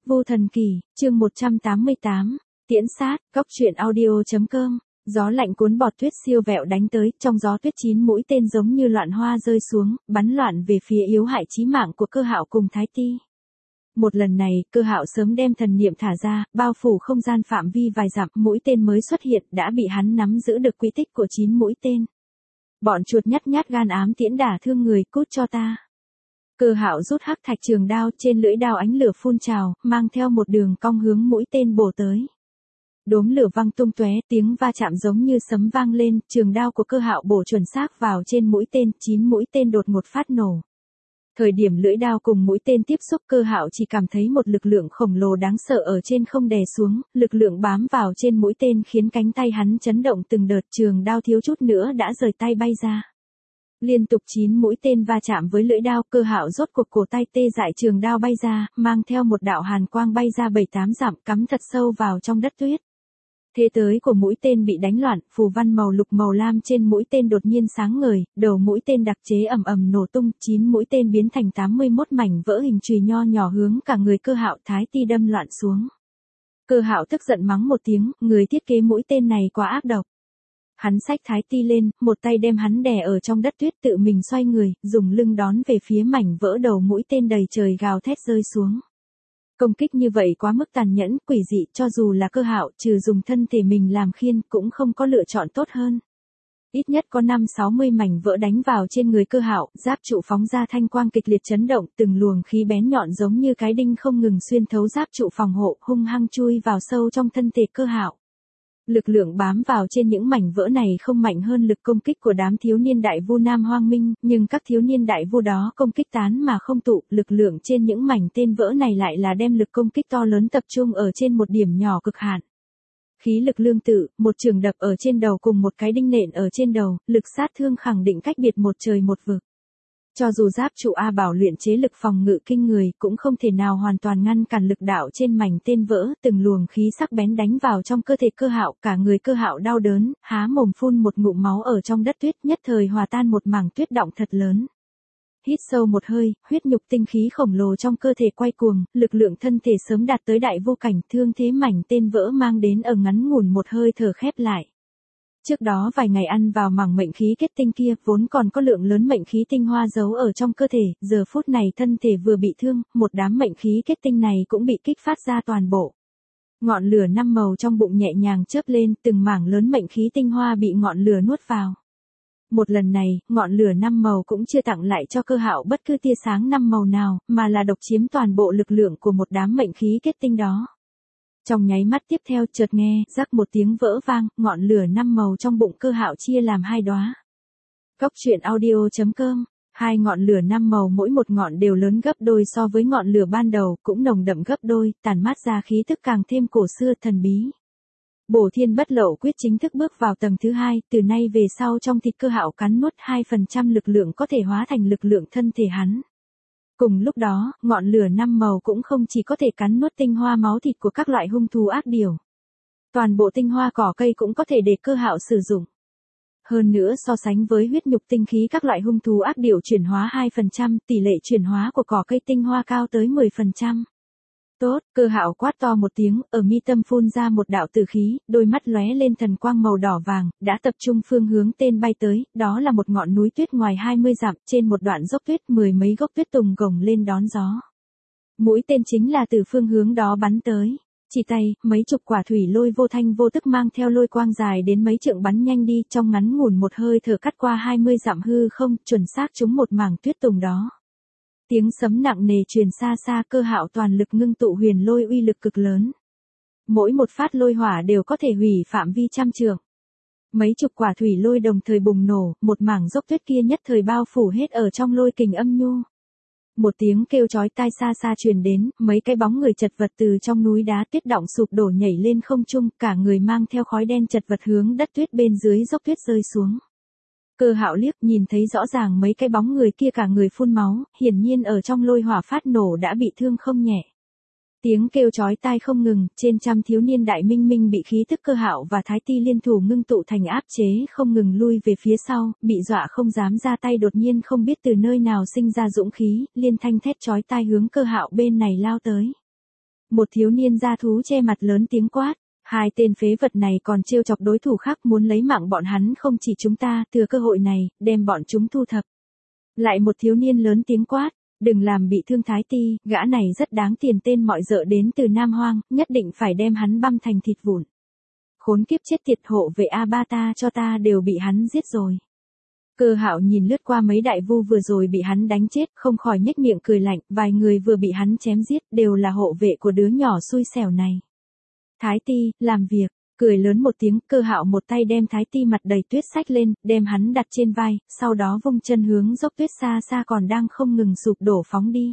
Vô Thần Kỳ, chương 188, Tiễn sát, góc truyện audio.com. Gió lạnh cuốn bọt tuyết siêu vẹo đánh tới, trong gió tuyết 9 mũi tên giống như loạn hoa rơi xuống, bắn loạn về phía yếu hại chí mạng của Cơ Hạo cùng Thái Ti. Một lần này, Cơ Hạo sớm đem thần niệm thả ra, bao phủ không gian phạm vi vài dặm, mũi tên mới xuất hiện đã bị hắn nắm giữ được quỹ tích của 9 mũi tên. Bọn chuột nhắt nhát gan ám tiễn đả thương người, cút cho ta. Cơ Hạo rút hắc thạch trường đao, trên lưỡi đao ánh lửa phun trào, mang theo một đường cong hướng mũi tên bổ tới. Đốm lửa văng tung tóe, tiếng va chạm giống như sấm vang lên, trường đao của Cơ Hạo bổ chuẩn xác vào trên mũi tên, 9 mũi tên đột ngột phát nổ. Thời điểm lưỡi đao cùng mũi tên tiếp xúc, Cơ Hạo chỉ cảm thấy một lực lượng khổng lồ đáng sợ ở trên không đè xuống, lực lượng bám vào trên mũi tên khiến cánh tay hắn chấn động từng đợt, trường đao thiếu chút nữa đã rời tay bay ra. Liên tục 9 mũi tên va chạm với lưỡi đao, Cơ Hạo rốt cuộc cổ tay tê dại, trường đao bay ra, mang theo một đạo hàn quang bay ra 7-8 dặm, cắm thật sâu vào trong đất tuyết. Thế tới của mũi tên bị đánh loạn, phù văn màu lục màu lam trên mũi tên đột nhiên sáng ngời, đầu mũi tên đặc chế ầm ầm nổ tung, 9 mũi tên biến thành 81 mảnh vỡ hình chùy nho nhỏ hướng cả người Cơ Hạo Thái Ti đâm loạn xuống. Cơ Hạo tức giận mắng một tiếng, người thiết kế mũi tên này quá ác độc. Hắn xách Thái Ti lên, một tay đem hắn đè ở trong đất tuyết, tự mình xoay người, dùng lưng đón về phía mảnh vỡ đầu mũi tên đầy trời gào thét rơi xuống. Công kích như vậy quá mức tàn nhẫn, quỷ dị, cho dù là Cơ Hạo, trừ dùng thân thể mình làm khiên, cũng không có lựa chọn tốt hơn. Ít nhất có 50-60 mảnh vỡ đánh vào trên người Cơ Hạo, giáp trụ phóng ra thanh quang kịch liệt chấn động, từng luồng khí bén nhọn giống như cái đinh không ngừng xuyên thấu giáp trụ phòng hộ, hung hăng chui vào sâu trong thân thể Cơ Hạo. Lực lượng bám vào trên những mảnh vỡ này không mạnh hơn lực công kích của đám thiếu niên đại vu Nam Hoang Minh, nhưng các thiếu niên đại vu đó công kích tán mà không tụ, lực lượng trên những mảnh tên vỡ này lại là đem lực công kích to lớn tập trung ở trên một điểm nhỏ cực hạn. Khí lực lương tự, một trường đập ở trên đầu cùng một cái đinh nện ở trên đầu, lực sát thương khẳng định cách biệt một trời một vực. Cho dù giáp trụ A Bảo luyện chế lực phòng ngự kinh người, cũng không thể nào hoàn toàn ngăn cản lực đạo trên mảnh tên vỡ, từng luồng khí sắc bén đánh vào trong cơ thể Cơ Hạo, cả người Cơ Hạo đau đớn, há mồm phun một ngụm máu ở trong đất tuyết, nhất thời hòa tan một mảng tuyết động thật lớn. Hít sâu một hơi, huyết nhục tinh khí khổng lồ trong cơ thể quay cuồng, lực lượng thân thể sớm đạt tới đại vô cảnh, thương thế mảnh tên vỡ mang đến ở ngắn ngủn một hơi thở khép lại. Trước đó vài ngày ăn vào mảng mệnh khí kết tinh kia, vốn còn có lượng lớn mệnh khí tinh hoa giấu ở trong cơ thể, giờ phút này thân thể vừa bị thương, một đám mệnh khí kết tinh này cũng bị kích phát ra toàn bộ. Ngọn lửa 5 màu trong bụng nhẹ nhàng chớp lên, từng mảng lớn mệnh khí tinh hoa bị ngọn lửa nuốt vào. Một lần này, ngọn lửa 5 màu cũng chưa tặng lại cho Cơ Hạo bất cứ tia sáng 5 màu nào, mà là độc chiếm toàn bộ lực lượng của một đám mệnh khí kết tinh đó. Trong nháy mắt tiếp theo, chợt nghe rắc một tiếng vỡ vang, ngọn lửa 5 màu trong bụng Cơ Hạo chia làm 2 đóa. Góc truyện audio.com. 2 ngọn lửa 5 màu mỗi một ngọn đều lớn gấp đôi so với ngọn lửa ban đầu, cũng nồng đậm gấp đôi, tản mát ra khí tức càng thêm cổ xưa thần bí. Bổ Thiên Bất Lậu quyết chính thức bước vào tầng thứ 2, từ nay về sau trong thịt Cơ Hạo cắn nuốt 2% lực lượng có thể hóa thành lực lượng thân thể hắn. Cùng lúc đó, ngọn lửa 5 màu cũng không chỉ có thể cắn nuốt tinh hoa máu thịt của các loại hung thú ác điểu. Toàn bộ tinh hoa cỏ cây cũng có thể để Cơ Hạo sử dụng. Hơn nữa so sánh với huyết nhục tinh khí các loại hung thú ác điểu chuyển hóa 2%, tỷ lệ chuyển hóa của cỏ cây tinh hoa cao tới 10%. Tốt, Cơ Hạo quát to một tiếng, ở mi tâm phun ra một đạo tử khí, đôi mắt lóe lên thần quang màu đỏ vàng, đã tập trung phương hướng tên bay tới, đó là một ngọn núi tuyết ngoài 20 dặm, trên một đoạn dốc tuyết 10 mấy gốc tuyết tùng gồng lên đón gió. Mũi tên chính là từ phương hướng đó bắn tới. Chỉ tay, mấy chục quả thủy lôi vô thanh vô tức mang theo lôi quang dài đến mấy trượng bắn nhanh đi, trong ngắn ngủn một hơi thở cắt qua 20 dặm hư không, chuẩn xác trúng một mảng tuyết tùng đó. Tiếng sấm nặng nề truyền xa xa, Cơ Hạo toàn lực ngưng tụ huyền lôi uy lực cực lớn. Mỗi một phát lôi hỏa đều có thể hủy phạm vi trăm trượng. Mấy chục quả thủy lôi đồng thời bùng nổ, một mảng dốc tuyết kia nhất thời bao phủ hết ở trong lôi kình âm nhu. Một tiếng kêu chói tai xa xa truyền đến, mấy cái bóng người chật vật từ trong núi đá tuyết động sụp đổ nhảy lên không trung, cả người mang theo khói đen chật vật hướng đất tuyết bên dưới dốc tuyết rơi xuống. Cơ Hạo liếc nhìn thấy rõ ràng mấy cái bóng người kia cả người phun máu, hiển nhiên ở trong lôi hỏa phát nổ đã bị thương không nhẹ. Tiếng kêu chói tai không ngừng, trên trăm thiếu niên đại minh minh bị khí tức Cơ Hạo và Thái Ti liên thủ ngưng tụ thành áp chế, không ngừng lui về phía sau, bị dọa không dám ra tay, đột nhiên không biết từ nơi nào sinh ra dũng khí, liên thanh thét chói tai hướng Cơ Hạo bên này lao tới. Một thiếu niên da thú che mặt lớn tiếng quát. Hai tên phế vật này còn trêu chọc đối thủ khác muốn lấy mạng bọn hắn không chỉ chúng ta, thừa cơ hội này, đem bọn chúng thu thập. Lại một thiếu niên lớn tiếng quát. Đừng làm bị thương Thái Ti, gã này rất đáng tiền, tên mọi dợ đến từ Nam Hoang, nhất định phải đem hắn băm thành thịt vụn. Khốn kiếp chết tiệt, hộ vệ A-ba-ta cho ta đều bị hắn giết rồi. Cơ Hạo nhìn lướt qua mấy đại vu vừa rồi bị hắn đánh chết, không khỏi nhếch miệng cười lạnh, vài người vừa bị hắn chém giết đều là hộ vệ của đứa nhỏ xui xẻo này. Thái Ti, làm việc, cười lớn một tiếng, Cơ Hạo một tay đem Thái Ti mặt đầy tuyết xách lên, đem hắn đặt trên vai, sau đó vung chân hướng dốc tuyết xa xa còn đang không ngừng sụp đổ phóng đi.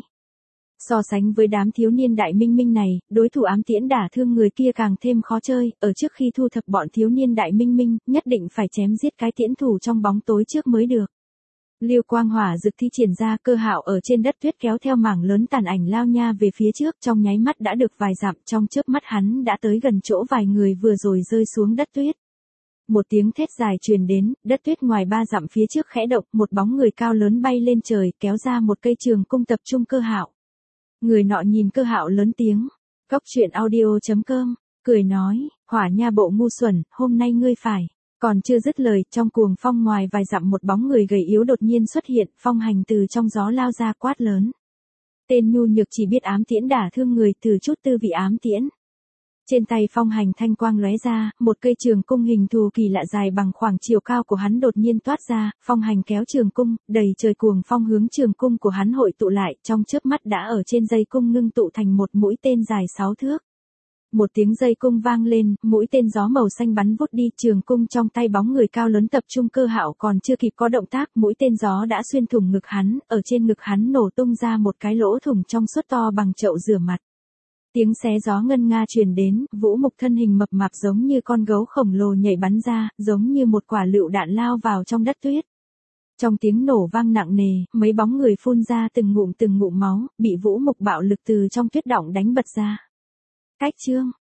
So sánh với đám thiếu niên đại minh minh này, đối thủ ám tiễn đả thương người kia càng thêm khó chơi, ở trước khi thu thập bọn thiếu niên đại minh minh, nhất định phải chém giết cái tiễn thủ trong bóng tối trước mới được. Liêu quang hỏa dực thi triển ra, Cơ Hạo ở trên đất tuyết kéo theo mảng lớn tàn ảnh lao nha về phía trước, trong nháy mắt đã được vài dặm, trong chớp mắt hắn đã tới gần chỗ vài người vừa rồi rơi xuống đất tuyết. Một tiếng thét dài truyền đến, đất tuyết ngoài 3 dặm phía trước khẽ động, một bóng người cao lớn bay lên trời, kéo ra một cây trường cung tập trung Cơ Hạo. Người nọ nhìn Cơ Hạo lớn tiếng, Cóc Truyện Audio.com, cười nói, Hỏa nha bộ ngu xuẩn, hôm nay ngươi phải. Còn chưa dứt lời, trong cuồng phong ngoài vài dặm một bóng người gầy yếu đột nhiên xuất hiện, Phong Hành từ trong gió lao ra quát lớn. Tên nhu nhược chỉ biết ám tiễn đả thương người, từ chút tư vị ám tiễn. Trên tay Phong Hành thanh quang lóe ra, một cây trường cung hình thù kỳ lạ dài bằng khoảng chiều cao của hắn đột nhiên toát ra, Phong Hành kéo trường cung, đầy trời cuồng phong hướng trường cung của hắn hội tụ lại, trong chớp mắt đã ở trên dây cung ngưng tụ thành một mũi tên dài 6 thước. Một tiếng dây cung vang lên, mũi tên gió màu xanh bắn vút đi, trường cung trong tay bóng người cao lớn tập trung Cơ Hạo còn chưa kịp có động tác, mũi tên gió đã xuyên thủng ngực hắn, ở trên ngực hắn nổ tung ra một cái lỗ thủng trong suốt to bằng chậu rửa mặt. Tiếng xé gió ngân nga truyền đến, Vũ Mục thân hình mập mạp giống như con gấu khổng lồ nhảy bắn ra, giống như một quả lựu đạn lao vào trong đất tuyết. Trong tiếng nổ vang nặng nề, mấy bóng người phun ra từng ngụm máu, bị Vũ Mục bạo lực từ trong tuyết đọng đánh bật ra. Cách chương